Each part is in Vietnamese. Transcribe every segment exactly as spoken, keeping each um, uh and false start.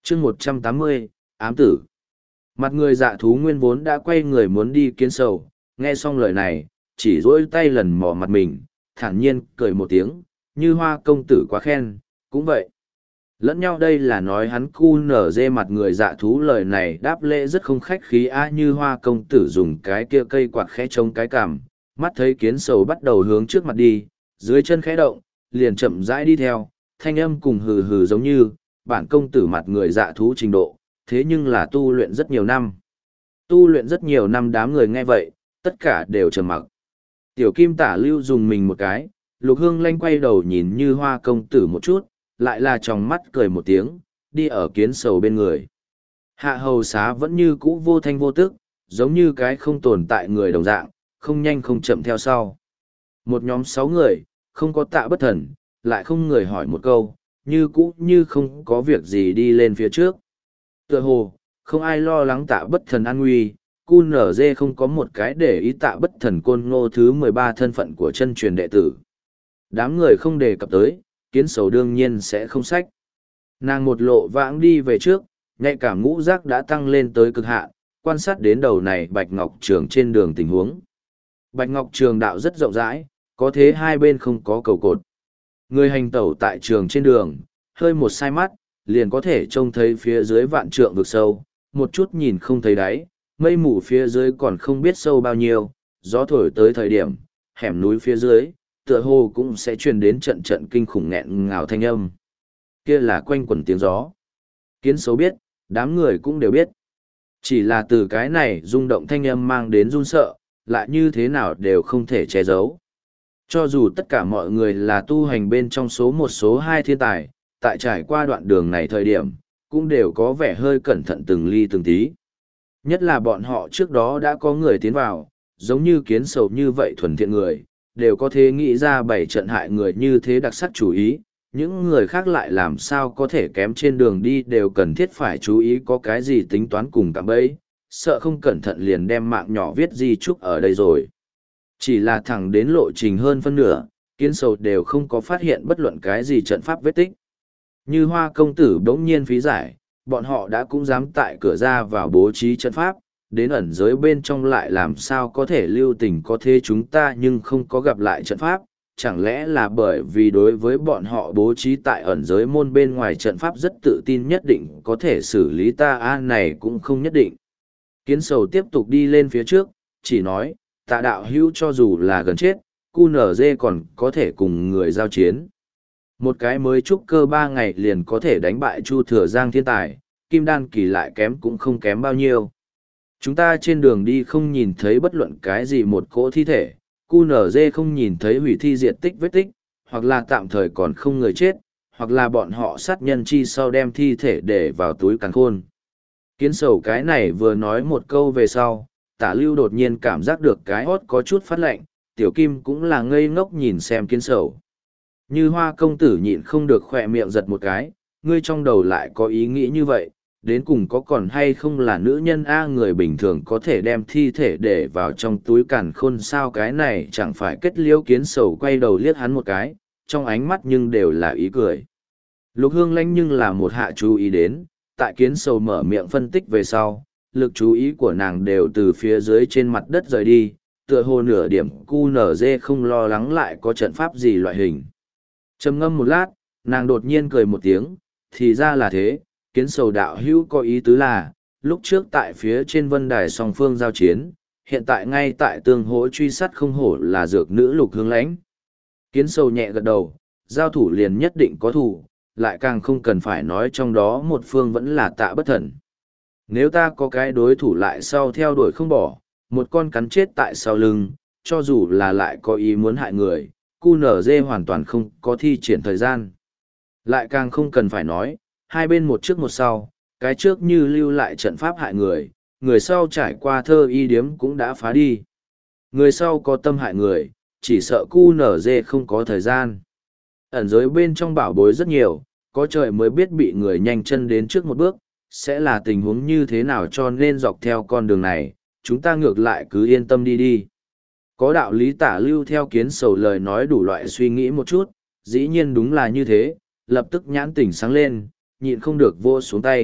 chương một trăm tám mươi, ám tử. Mặt người dạ thú nguyên vốn đã quay người muốn đi kiến sầu, nghe xong lời này, chỉ dỗi tay lần mò mặt mình, thản nhiên cười một tiếng, như hoa công tử quá khen, cũng vậy. Lẫn nhau đây là nói hắn cu nở dê mặt người dạ thú lời này đáp lễ rất không khách khí a như hoa công tử dùng cái kia cây quạt khẽ chống cái cằm, mắt thấy kiến sầu bắt đầu hướng trước mặt đi, dưới chân khẽ động, liền chậm rãi đi theo, thanh âm cùng hừ hừ giống như, bản công tử mặt người dạ thú trình độ, thế nhưng là tu luyện rất nhiều năm. Tu luyện rất nhiều năm đám người nghe vậy, tất cả đều trầm mặc. Tiểu kim tả lưu dùng mình một cái, lục hương lanh quay đầu nhìn như hoa công tử một chút, lại là tròng mắt cười một tiếng, đi ở kiến sầu bên người. Hạ hầu xá vẫn như cũ vô thanh vô tức, giống như cái không tồn tại người đồng dạng, không nhanh không chậm theo sau. Một nhóm sáu người, không có tạ bất thần, lại không người hỏi một câu, như cũ như không có việc gì đi lên phía trước. Tựa hồ, không ai lo lắng tạ bất thần an nguy, cu nở dê không có một cái để ý tạ bất thần côn ngô thứ mười ba thân phận của chân truyền đệ tử. Đám người không đề cập tới, kiến sầu đương nhiên sẽ không sách. Nàng một lộ vãng đi về trước, nhạy cảm ngũ giác đã tăng lên tới cực hạn, quan sát đến đầu này Bạch Ngọc Trường trên đường tình huống. Bạch Ngọc Trường đạo rất rộng rãi, có thế hai bên không có cầu cột. Người hành tẩu tại trường trên đường, hơi một sai mắt, liền có thể trông thấy phía dưới vạn trượng vực sâu, một chút nhìn không thấy đáy, mây mù phía dưới còn không biết sâu bao nhiêu, gió thổi tới thời điểm, hẻm núi phía dưới, tựa hồ cũng sẽ truyền đến trận trận kinh khủng nghẹn ngào thanh âm. Kia là quanh quẩn tiếng gió. Kiến sầu biết, đám người cũng đều biết. Chỉ là từ cái này rung động thanh âm mang đến run sợ, lại như thế nào đều không thể che giấu. Cho dù tất cả mọi người là tu hành bên trong số một số hai thiên tài, tại trải qua đoạn đường này thời điểm, cũng đều có vẻ hơi cẩn thận từng ly từng tí. Nhất là bọn họ trước đó đã có người tiến vào, giống như kiến sầu như vậy thuần thiện người, đều có thể nghĩ ra bảy trận hại người như thế đặc sắc chú ý, những người khác lại làm sao có thể kém trên đường đi đều cần thiết phải chú ý có cái gì tính toán cùng tạm bấy, sợ không cẩn thận liền đem mạng nhỏ viết di chúc ở đây rồi. Chỉ là thẳng đến lộ trình hơn phân nửa, kiến sầu đều không có phát hiện bất luận cái gì trận pháp vết tích. Như hoa công tử bỗng nhiên phí giải, bọn họ đã cũng dám tại cửa ra vào bố trí trận pháp, đến ẩn giới bên trong lại làm sao có thể lưu tình có thế chúng ta nhưng không có gặp lại trận pháp, chẳng lẽ là bởi vì đối với bọn họ bố trí tại ẩn giới môn bên ngoài trận pháp rất tự tin nhất định có thể xử lý ta a này cũng không nhất định. Kiến sầu tiếp tục đi lên phía trước, chỉ nói, tạ đạo hữu cho dù là gần chết, cu nở dê còn có thể cùng người giao chiến. Một cái mới trúc cơ ba ngày liền có thể đánh bại Chu Thừa Giang thiên tài, kim đan kỳ lại kém cũng không kém bao nhiêu. Chúng ta trên đường đi không nhìn thấy bất luận cái gì một cỗ thi thể, cu nở dê không nhìn thấy hủy thi diệt tích vết tích, hoặc là tạm thời còn không người chết, hoặc là bọn họ sát nhân chi sau đem thi thể để vào túi càn khôn. Kiến sầu cái này vừa nói một câu về sau, tả lưu đột nhiên cảm giác được cái hót có chút phát lạnh, tiểu kim cũng là ngây ngốc nhìn xem kiến sầu. Như hoa công tử nhịn không được khỏe miệng giật một cái, ngươi trong đầu lại có ý nghĩ như vậy, đến cùng có còn hay không là nữ nhân A người bình thường có thể đem thi thể để vào trong túi càn khôn sao cái này chẳng phải kết liễu kiến sầu quay đầu liếc hắn một cái, trong ánh mắt nhưng đều là ý cười. Lục hương lãnh nhưng là một hạ chú ý đến, tại kiến sầu mở miệng phân tích về sau, lực chú ý của nàng đều từ phía dưới trên mặt đất rời đi, tựa hồ nửa điểm cu nở dê không lo lắng lại có trận pháp gì loại hình. Trầm ngâm một lát, nàng đột nhiên cười một tiếng, thì ra là thế, kiến sầu đạo hữu có ý tứ là, lúc trước tại phía trên vân đài song phương giao chiến, hiện tại ngay tại tương hỗ truy sát không hổ là dược nữ lục hương lãnh. Kiến sầu nhẹ gật đầu, giao thủ liền nhất định có thủ, lại càng không cần phải nói trong đó một phương vẫn là tạ bất thần. Nếu ta có cái đối thủ lại sau theo đuổi không bỏ, một con cắn chết tại sau lưng, cho dù là lại có ý muốn hại người, cu nở dê hoàn toàn không có thi triển thời gian. Lại càng không cần phải nói, hai bên một trước một sau, cái trước như lưu lại trận pháp hại người, người sau trải qua thơ y điếm cũng đã phá đi. Người sau có tâm hại người, chỉ sợ cu nở dê không có thời gian. Ẩn giới bên trong bảo bối rất nhiều, có trời mới biết bị người nhanh chân đến trước một bước, sẽ là tình huống như thế nào cho nên dọc theo con đường này, chúng ta ngược lại cứ yên tâm đi đi. Có đạo lý tả lưu theo kiến sầu lời nói đủ loại suy nghĩ một chút, dĩ nhiên đúng là như thế, lập tức nhãn tỉnh sáng lên, nhịn không được vô xuống tay,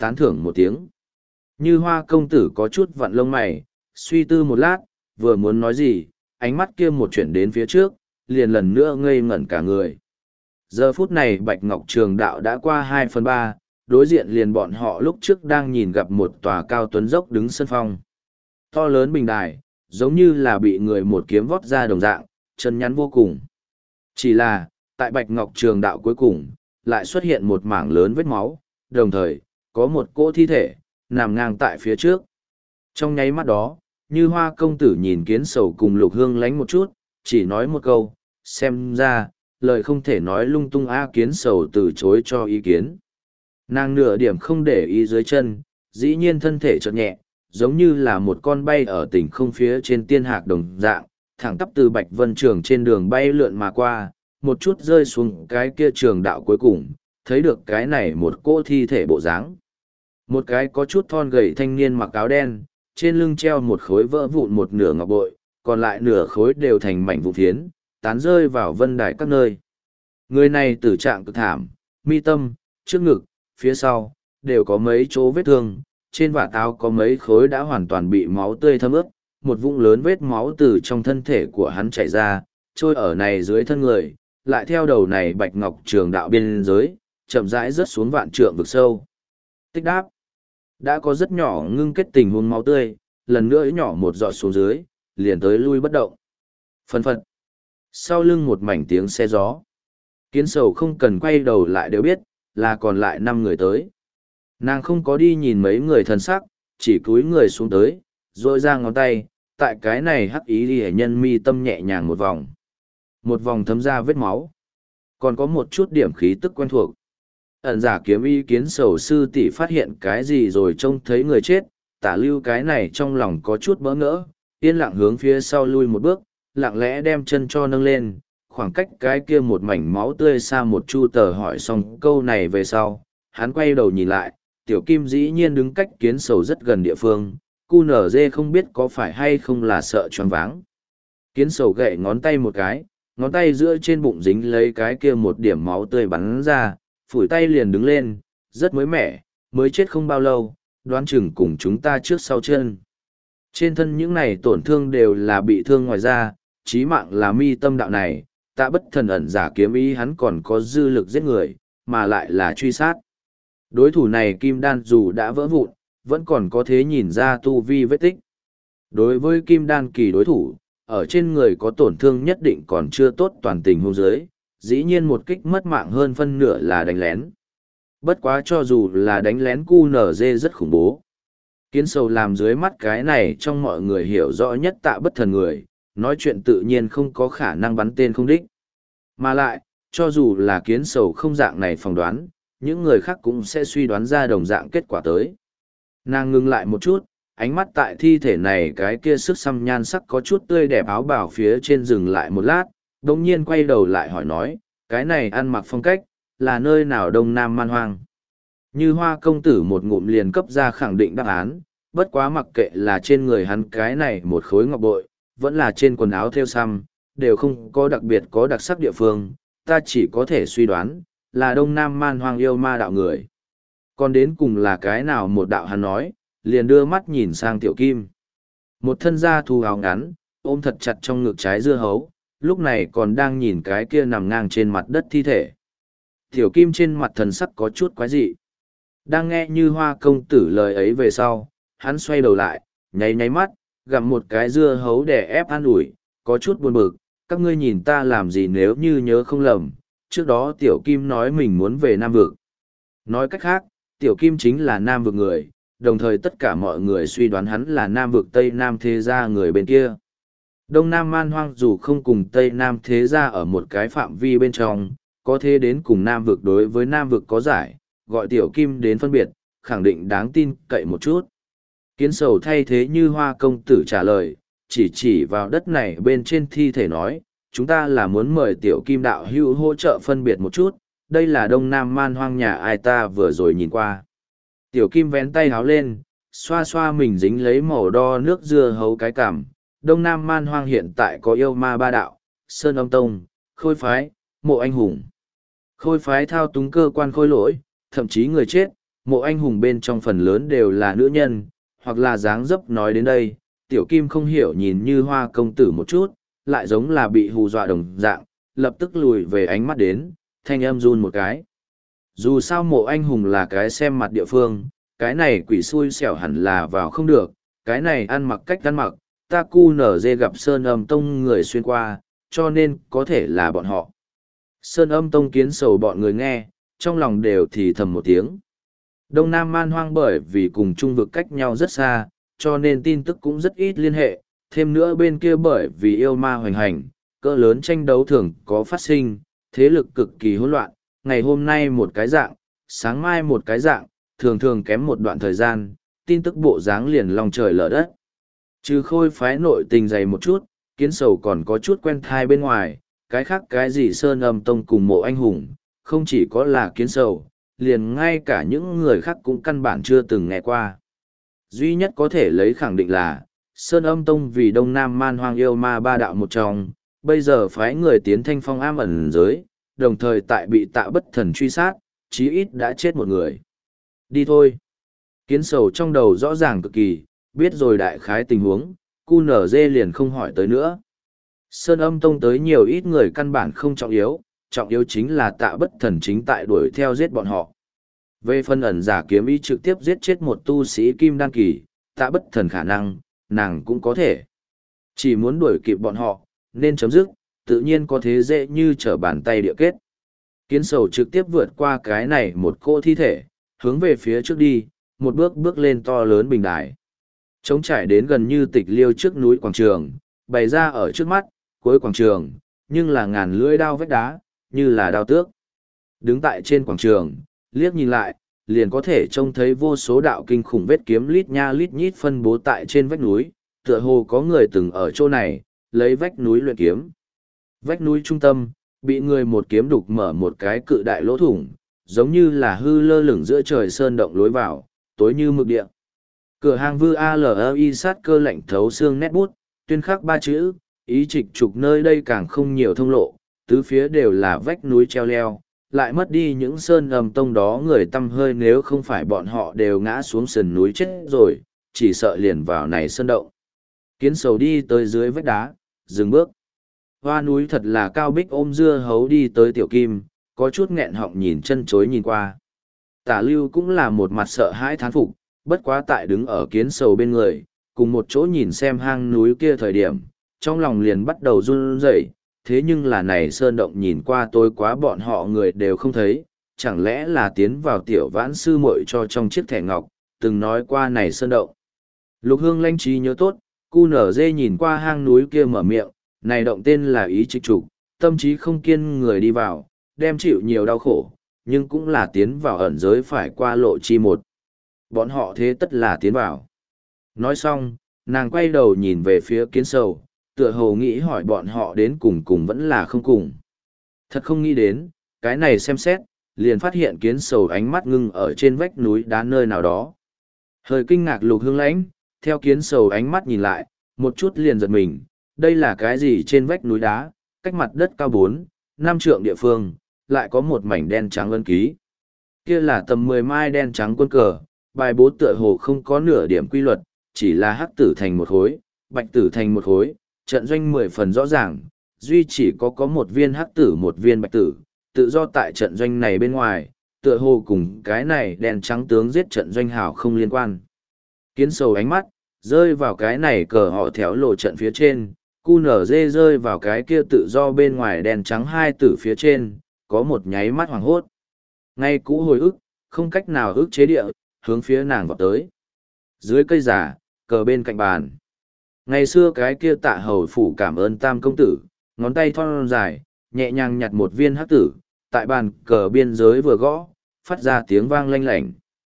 tán thưởng một tiếng. Như Hoa công tử có chút vặn lông mày, suy tư một lát, vừa muốn nói gì, ánh mắt kia một chuyển đến phía trước, liền lần nữa ngây ngẩn cả người. Giờ phút này Bạch Ngọc Trường Đạo đã qua hai phần ba, đối diện liền bọn họ lúc trước đang nhìn gặp một tòa cao tuấn dốc đứng sân phong. To lớn bình đài, giống như là bị người một kiếm vót ra đồng dạng, chân nhắn vô cùng. Chỉ là, tại Bạch Ngọc Trường Đạo cuối cùng, lại xuất hiện một mảng lớn vết máu, đồng thời, có một cỗ thi thể, nằm ngang tại phía trước. Trong nháy mắt đó, Như Hoa công tử nhìn Kiến Sầu cùng Lục Hương lánh một chút, chỉ nói một câu, xem ra, lời không thể nói lung tung. A Kiến Sầu từ chối cho ý kiến. Nàng nửa điểm không để ý dưới chân, dĩ nhiên thân thể chợt nhẹ, giống như là một con bay ở tỉnh không phía trên tiên hạc đồng dạng, thẳng tắp từ Bạch Vân Trường trên đường bay lượn mà qua, một chút rơi xuống cái kia trường đạo cuối cùng, thấy được cái này một cỗ thi thể bộ dáng. Một cái có chút thon gầy thanh niên mặc áo đen, trên lưng treo một khối vỡ vụn một nửa ngọc bội, còn lại nửa khối đều thành mảnh vụn phiến, tán rơi vào vân đài các nơi. Người này tử trạng cực thảm, mi tâm, trước ngực, phía sau, đều có mấy chỗ vết thương, trên vạt áo có mấy khối đã hoàn toàn bị máu tươi thấm ướt, một vũng lớn vết máu từ trong thân thể của hắn chảy ra, trôi ở này dưới thân người, lại theo đầu này Bạch Ngọc Trường Đạo biên giới, chậm rãi rớt xuống vạn trượng vực sâu. Tích đáp. Đã có rất nhỏ ngưng kết tình huống máu tươi, lần nữa nhỏ một giọt xuống dưới, liền tới lui bất động. Phân phật. Sau lưng một mảnh tiếng xe gió. Kiến Sầu không cần quay đầu lại đều biết, là còn lại năm người tới. Nàng không có đi nhìn mấy người thân sắc, chỉ cúi người xuống tới, rồi ra ngón tay, tại cái này hắc ý đi nhân mi tâm nhẹ nhàng một vòng. Một vòng thấm ra vết máu. Còn có một chút điểm khí tức quen thuộc. Ẩn giả kiếm ý Kiến Sầu sư tỷ phát hiện cái gì rồi trông thấy người chết, tả lưu cái này trong lòng có chút bỡ ngỡ, yên lặng hướng phía sau lui một bước, lặng lẽ đem chân cho nâng lên, khoảng cách cái kia một mảnh máu tươi xa một chu tờ hỏi xong câu này về sau, hắn quay đầu nhìn lại, tiểu kim dĩ nhiên đứng cách Kiến Sầu rất gần địa phương, cu nở dê không biết có phải hay không là sợ choáng váng. Kiến Sầu gậy ngón tay một cái, ngón tay giữa trên bụng dính lấy cái kia một điểm máu tươi bắn ra, phủi tay liền đứng lên, rất mới mẻ, mới chết không bao lâu, đoán chừng cùng chúng ta trước sau chân. Trên thân những này tổn thương đều là bị thương ngoài ra, chí mạng là mi tâm đạo này, tạ bất thần ẩn giả kiếm ý hắn còn có dư lực giết người, mà lại là truy sát. Đối thủ này kim đan dù đã vỡ vụn, vẫn còn có thế nhìn ra tu vi vết tích. Đối với kim đan kỳ đối thủ, ở trên người có tổn thương nhất định còn chưa tốt toàn tình hôn giới, dĩ nhiên một kích mất mạng hơn phân nửa là đánh lén. Bất quá cho dù là đánh lén cu nở dê rất khủng bố. Kiến Sầu làm dưới mắt cái này trong mọi người hiểu rõ nhất tạ bất thần người, nói chuyện tự nhiên không có khả năng bắn tên không đích. Mà lại, cho dù là Kiến Sầu không dạng này phỏng đoán, những người khác cũng sẽ suy đoán ra đồng dạng kết quả tới. Nàng ngừng lại một chút, ánh mắt tại thi thể này cái kia sức xăm nhan sắc có chút tươi đẹp áo bào phía trên dừng lại một lát, đồng nhiên quay đầu lại hỏi nói, cái này ăn mặc phong cách, là nơi nào đông nam man hoang. Như Hoa công tử một ngụm liền cấp ra khẳng định đáp án, bất quá mặc kệ là trên người hắn cái này một khối ngọc bội, vẫn là trên quần áo thêu xăm, đều không có đặc biệt có đặc sắc địa phương, ta chỉ có thể suy đoán, là đông nam man hoang yêu ma đạo người. Còn đến cùng là cái nào một đạo hắn nói, liền đưa mắt nhìn sang Tiểu Kim. Một thân da thù áo ngắn, ôm thật chặt trong ngực trái dưa hấu, lúc này còn đang nhìn cái kia nằm ngang trên mặt đất thi thể. Tiểu Kim trên mặt thần sắc có chút quái dị. Đang nghe Như Hoa công tử lời ấy về sau, hắn xoay đầu lại, nháy nháy mắt, gặm một cái dưa hấu để ép an ủi, có chút buồn bực, các ngươi nhìn ta làm gì nếu như nhớ không lầm, trước đó Tiểu Kim nói mình muốn về Nam Vực. Nói cách khác, Tiểu Kim chính là Nam Vực người, đồng thời tất cả mọi người suy đoán hắn là Nam Vực Tây Nam Thế Gia người bên kia. Đông Nam Man Hoang dù không cùng Tây Nam Thế Gia ở một cái phạm vi bên trong, có thế đến cùng Nam Vực đối với Nam Vực có giải, gọi Tiểu Kim đến phân biệt, khẳng định đáng tin cậy một chút. Kiến Sầu thay thế Như Hoa công tử trả lời, chỉ chỉ vào đất này bên trên thi thể nói, chúng ta là muốn mời Tiểu Kim đạo hữu hỗ trợ phân biệt một chút, đây là Đông Nam Man Hoang nhà ai ta vừa rồi nhìn qua. Tiểu Kim vén tay háo lên, xoa xoa mình dính lấy màu đo nước dưa hấu cái cảm. Đông Nam Man Hoang hiện tại có yêu ma ba đạo, Sơn Âm Tông, Khôi Phái, Mộ Anh Hùng. Khôi Phái thao túng cơ quan khôi lỗi, thậm chí người chết, mộ anh hùng bên trong phần lớn đều là nữ nhân, hoặc là dáng dấp nói đến đây, tiểu kim không hiểu nhìn như hoa công tử một chút, lại giống là bị hù dọa đồng dạng, lập tức lùi về ánh mắt đến, thanh âm run một cái. Dù sao mộ anh hùng là cái xem mặt địa phương, cái này quỷ xui xẻo hẳn là vào không được, cái này ăn mặc cách ăn mặc, ta cu nở dê gặp Sơn Âm Tông người xuyên qua, cho nên có thể là bọn họ. Sơn Âm Tông kiến sầu bọn người nghe, trong lòng đều thì thầm một tiếng. Đông Nam Man Hoang bởi vì cùng trung vực cách nhau rất xa, cho nên tin tức cũng rất ít liên hệ, thêm nữa bên kia bởi vì yêu ma hoành hành, cỡ lớn tranh đấu thường có phát sinh, thế lực cực kỳ hỗn loạn, ngày hôm nay một cái dạng, sáng mai một cái dạng, thường thường kém một đoạn thời gian, tin tức bộ dáng liền lòng trời lở đất. Trừ khôi phái nội tình dày một chút, kiến sầu còn có chút quen thai bên ngoài, cái khác cái gì Sơn Âm Tông cùng mộ anh hùng, không chỉ có là kiến sầu, liền ngay cả những người khác cũng căn bản chưa từng nghe qua. Duy nhất có thể lấy khẳng định là, Sơn Âm Tông vì Đông Nam Man Hoang yêu ma ba đạo một trong, bây giờ phái người tiến thanh phong am ẩn giới, đồng thời tại bị tạ bất thần truy sát, chí ít đã chết một người. Đi thôi. Kiến sầu trong đầu rõ ràng cực kỳ, biết rồi đại khái tình huống, cu nở dê liền không hỏi tới nữa. Sơn Âm Tông tới nhiều ít người căn bản không trọng yếu, trọng yếu chính là tạ bất thần chính tại đuổi theo giết bọn họ. Về phân ẩn giả kiếm ý trực tiếp giết chết một tu sĩ kim đan kỳ, tạ bất thần khả năng, nàng cũng có thể. Chỉ muốn đuổi kịp bọn họ, nên chấm dứt, tự nhiên có thế dễ như trở bàn tay địa kết. Kiến sầu trực tiếp vượt qua cái này một cô thi thể, hướng về phía trước đi, một bước bước lên to lớn bình đài. Trống trải đến gần như tịch liêu trước núi quảng trường, bày ra ở trước mắt, cuối quảng trường, nhưng là ngàn lưỡi đao vách đá, như là đao tước. Đứng tại trên quảng trường, liếc nhìn lại, liền có thể trông thấy vô số đạo kinh khủng vết kiếm lít nha lít nhít phân bố tại trên vách núi, tựa hồ có người từng ở chỗ này, lấy vách núi luyện kiếm. Vách núi trung tâm, bị người một kiếm đục mở một cái cự đại lỗ thủng, giống như là hư lơ lửng giữa trời sơn động lối vào, tối như mực địa. Cửa hàng vư a lờ i sát cơ lạnh thấu xương nét bút, tuyên khắc ba chữ, ý trịch trục nơi đây càng không nhiều thông lộ, tứ phía đều là vách núi treo leo, lại mất đi những sơn âm tông đó người tâm hơi nếu không phải bọn họ đều ngã xuống sườn núi chết rồi, chỉ sợ liền vào này sơn động. Kiến sầu đi tới dưới vách đá, dừng bước. Hoa núi thật là cao bích ôm dưa hấu đi tới tiểu kim, có chút nghẹn họng nhìn chân chối nhìn qua. Tả lưu cũng là một mặt sợ hãi thán phục, bất quá tại đứng ở kiến sầu bên người, cùng một chỗ nhìn xem hang núi kia thời điểm, trong lòng liền bắt đầu run rẩy. Thế nhưng là này sơn động nhìn qua tôi quá bọn họ người đều không thấy, chẳng lẽ là tiến vào tiểu vãn sư muội cho trong chiếc thẻ ngọc, từng nói qua này sơn động. Lục Hương lanh trí nhớ tốt, cu nở dê nhìn qua hang núi kia mở miệng, này động tên là ý trịch trục, tâm trí không kiên người đi vào, đem chịu nhiều đau khổ, nhưng cũng là tiến vào ẩn giới phải qua lộ chi một. Bọn họ thế tất là tiến vào. Nói xong, nàng quay đầu nhìn về phía kiến sầu, tựa hồ nghĩ hỏi bọn họ đến cùng cùng vẫn là không cùng. Thật không nghĩ đến, cái này xem xét, liền phát hiện kiến sầu ánh mắt ngưng ở trên vách núi đá nơi nào đó. Hơi kinh ngạc Lục Hương lãnh, theo kiến sầu ánh mắt nhìn lại, một chút liền giật mình, đây là cái gì trên vách núi đá, cách mặt đất cao bốn, năm trượng địa phương, lại có một mảnh đen trắng ân ký. Kia là tầm mười mai đen trắng quân cờ, bài bố tựa hồ không có nửa điểm quy luật, chỉ là hắc tử thành một khối, bạch tử thành một khối, trận doanh mười phần rõ ràng, duy chỉ có có một viên hắc tử một viên bạch tử, tự do tại trận doanh này bên ngoài, tựa hồ cùng cái này đen trắng tướng giết trận doanh hảo không liên quan. Kiến sầu ánh mắt, rơi vào cái này cờ họ théo lộ trận phía trên, cu nở dê rơi vào cái kia tự do bên ngoài đen trắng hai tử phía trên, có một nháy mắt hoàng hốt. Ngay cũ hồi ức, không cách nào ức chế địa, hướng phía nàng vào tới. Dưới cây giả, cờ bên cạnh bàn. Ngày xưa cái kia tạ hầu phủ cảm ơn tam công tử, ngón tay thon dài, nhẹ nhàng nhặt một viên hắc tử, tại bàn cờ biên giới vừa gõ, phát ra tiếng vang lanh lảnh.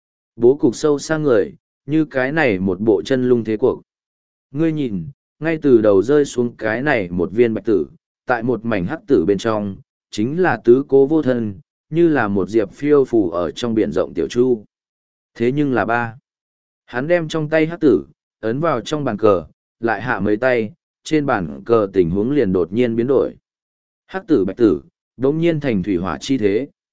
Bố cục sâu sang người, như cái này một bộ chân lung thế cuộc. Ngươi nhìn, ngay từ đầu rơi xuống cái này một viên bạch tử, tại một mảnh hắc tử bên trong, chính là tứ cố vô thân, như là một diệp phiêu phù ở trong biển rộng tiểu chu. Thế nhưng là ba. Hắn đem trong tay hắc tử, ấn vào trong bàn cờ, lại hạ mấy tay, trên bàn cờ tình huống liền đột nhiên biến đổi. Hắc tử bạch tử, đống nhiên thành thủy hỏa chi thế.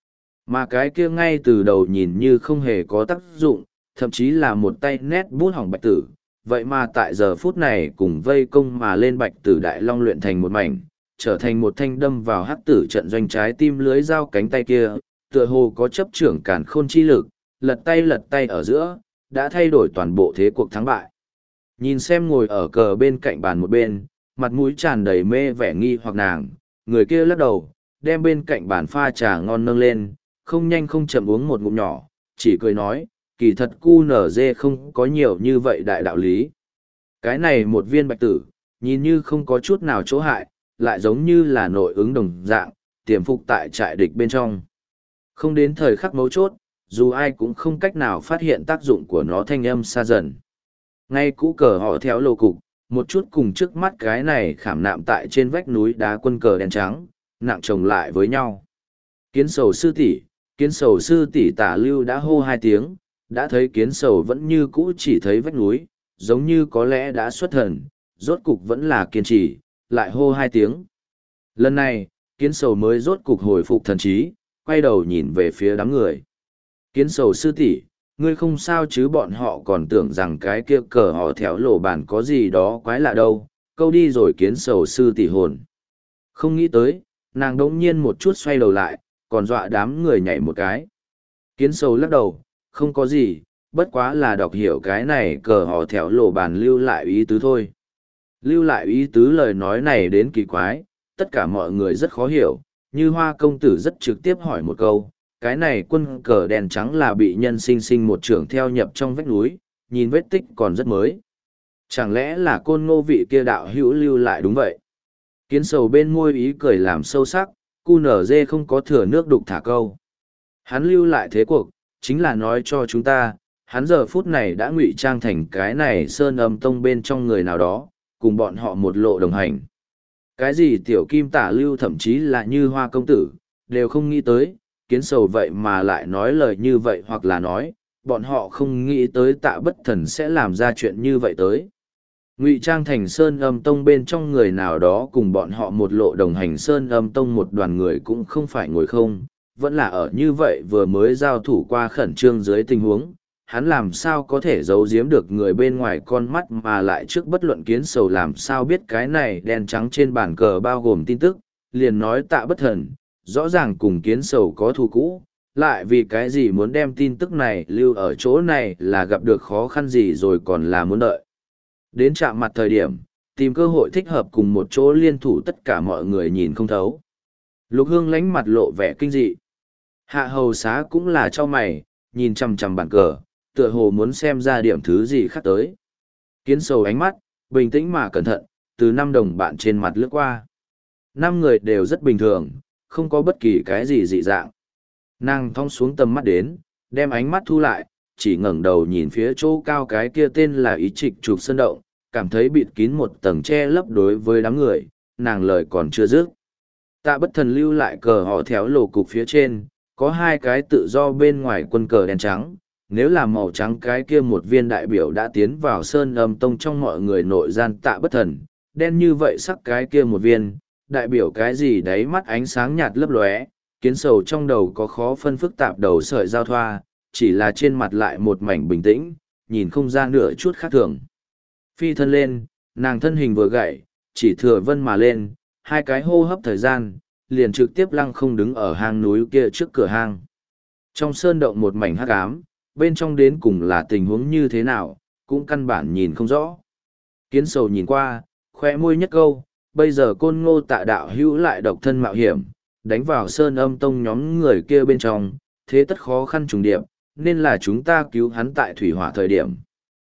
Mà cái kia ngay từ đầu nhìn như không hề có tác dụng, thậm chí là một tay nét bút hỏng bạch tử, vậy mà tại giờ phút này cùng vây công mà lên bạch tử đại long luyện thành một mảnh, trở thành một thanh đâm vào hắc tử trận doanh trái tim lưới dao cánh tay kia, tựa hồ có chấp trưởng càn khôn chi lực, lật tay lật tay ở giữa, đã thay đổi toàn bộ thế cuộc thắng bại. Nhìn xem ngồi ở cờ bên cạnh bàn một bên, mặt mũi tràn đầy mê vẻ nghi hoặc nàng, người kia lắc đầu, đem bên cạnh bàn pha trà ngon nâng lên, không nhanh không chậm uống một ngụm nhỏ, chỉ cười nói, kỳ thật cu nở dê không có nhiều như vậy đại đạo lý. Cái này một viên bạch tử, nhìn như không có chút nào chỗ hại, lại giống như là nội ứng đồng dạng, tiềm phục tại trại địch bên trong. Không đến thời khắc mấu chốt, dù ai cũng không cách nào phát hiện tác dụng của nó thanh âm xa dần. Ngay cũ cờ họ theo lô cục, một chút cùng trước mắt cái này khảm nạm tại trên vách núi đá quân cờ đen trắng, nặng chồng lại với nhau. Kiến sầu sư tỷ, kiến sầu sư tỷ tả lưu đã hô hai tiếng, đã thấy kiến sầu vẫn như cũ chỉ thấy vách núi, giống như có lẽ đã xuất thần, rốt cục vẫn là kiên trì, lại hô hai tiếng. Lần này, kiến sầu mới rốt cục hồi phục thần trí, quay đầu nhìn về phía đám người. Kiến sầu sư tỷ, ngươi không sao chứ, bọn họ còn tưởng rằng cái kia cờ họ theo lỗ bản có gì đó quái lạ đâu, câu đi rồi kiến sầu sư tỷ hồn. Không nghĩ tới, nàng đỗng nhiên một chút xoay đầu lại, còn dọa đám người nhảy một cái. Kiến sầu lắc đầu, không có gì, bất quá là đọc hiểu cái này cờ họ theo lỗ bản lưu lại ý tứ thôi. Lưu lại ý tứ lời nói này đến kỳ quái, tất cả mọi người rất khó hiểu, như Hoa công tử rất trực tiếp hỏi một câu, cái này quân cờ đen trắng là bị nhân sinh sinh một trưởng theo nhập trong vách núi, nhìn vết tích còn rất mới. Chẳng lẽ là côn ngô vị kia đạo hữu lưu lại đúng vậy? Kiến sầu bên môi ý cười làm sâu sắc, cu nở dê không có thừa nước đục thả câu. Hắn lưu lại thế cuộc, chính là nói cho chúng ta, hắn giờ phút này đã ngụy trang thành cái này sơn âm tông bên trong người nào đó, cùng bọn họ một lộ đồng hành. Cái gì tiểu kim tả lưu thậm chí là như Hoa công tử, đều không nghĩ tới, kiến sầu vậy mà lại nói lời như vậy, hoặc là nói, bọn họ không nghĩ tới Tạ Bất Thần sẽ làm ra chuyện như vậy tới. Ngụy trang thành sơn âm tông bên trong người nào đó cùng bọn họ một lộ đồng hành, sơn âm tông một đoàn người cũng không phải ngồi không, vẫn là ở như vậy vừa mới giao thủ qua khẩn trương dưới tình huống, hắn làm sao có thể giấu giếm được người bên ngoài con mắt, mà lại trước bất luận kiến sầu làm sao biết cái này đen trắng trên bàn cờ bao gồm tin tức, liền nói Tạ Bất Thần, rõ ràng cùng kiến sầu có thù cũ, lại vì cái gì muốn đem tin tức này lưu ở chỗ này, là gặp được khó khăn gì rồi còn là muốn đợi. Đến chạm mặt thời điểm, tìm cơ hội thích hợp cùng một chỗ liên thủ, tất cả mọi người nhìn không thấu. Lục Hương lánh mặt lộ vẻ kinh dị. Hạ hầu xá cũng là cho mày, nhìn chằm chằm bàn cờ, tựa hồ muốn xem ra điểm thứ gì khác tới. Kiến sầu ánh mắt, bình tĩnh mà cẩn thận, từ năm đồng bạn trên mặt lướt qua. Năm người đều rất bình thường, không có bất kỳ cái gì dị dạng. Nàng thong xuống tầm mắt đến, đem ánh mắt thu lại, chỉ ngẩng đầu nhìn phía chỗ cao cái kia tên là Ý Trịch Trục Sơn Động, cảm thấy bịt kín một tầng che lấp đối với đám người, nàng lời còn chưa dứt. Tạ Bất Thần lưu lại cờ họ theo lỗ cục phía trên, có hai cái tự do bên ngoài quân cờ đen trắng. Nếu là màu trắng cái kia một viên đại biểu đã tiến vào sơn âm tông trong mọi người nội gian Tạ Bất Thần, đen như vậy sắc cái kia một viên, đại biểu cái gì đấy, mắt ánh sáng nhạt lấp lóe, kiến sầu trong đầu có khó phân phức tạp đầu sợi giao thoa, chỉ là trên mặt lại một mảnh bình tĩnh, nhìn không ra nửa chút khác thường. Phi thân lên, nàng thân hình vừa gãy, chỉ thừa vân mà lên, hai cái hô hấp thời gian, liền trực tiếp lăng không đứng ở hang núi kia trước cửa hang. Trong sơn động một mảnh hắc ám, bên trong đến cùng là tình huống như thế nào, cũng căn bản nhìn không rõ. Kiến sầu nhìn qua, khoe môi nhất câu, bây giờ Côn Ngô Tạ đạo hữu lại độc thân mạo hiểm, đánh vào sơn âm tông nhóm người kia bên trong, thế tất khó khăn trùng điệp, nên là chúng ta cứu hắn tại thủy hỏa thời điểm.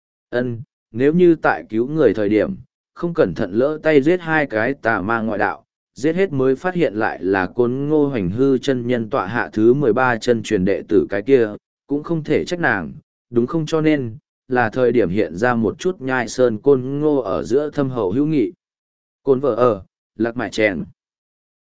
Ân, nếu như tại cứu người thời điểm, không cẩn thận lỡ tay giết hai cái tà ma ngoại đạo, giết hết mới phát hiện lại là Côn Ngô Hoành Hư chân nhân tọa hạ thứ mười ba chân truyền đệ tử cái kia, cũng không thể trách nàng, đúng không, cho nên, là thời điểm hiện ra một chút nhai sơn Côn Ngô ở giữa thâm hậu hữu nghị. Côn vợ ở, lạc mại chèn.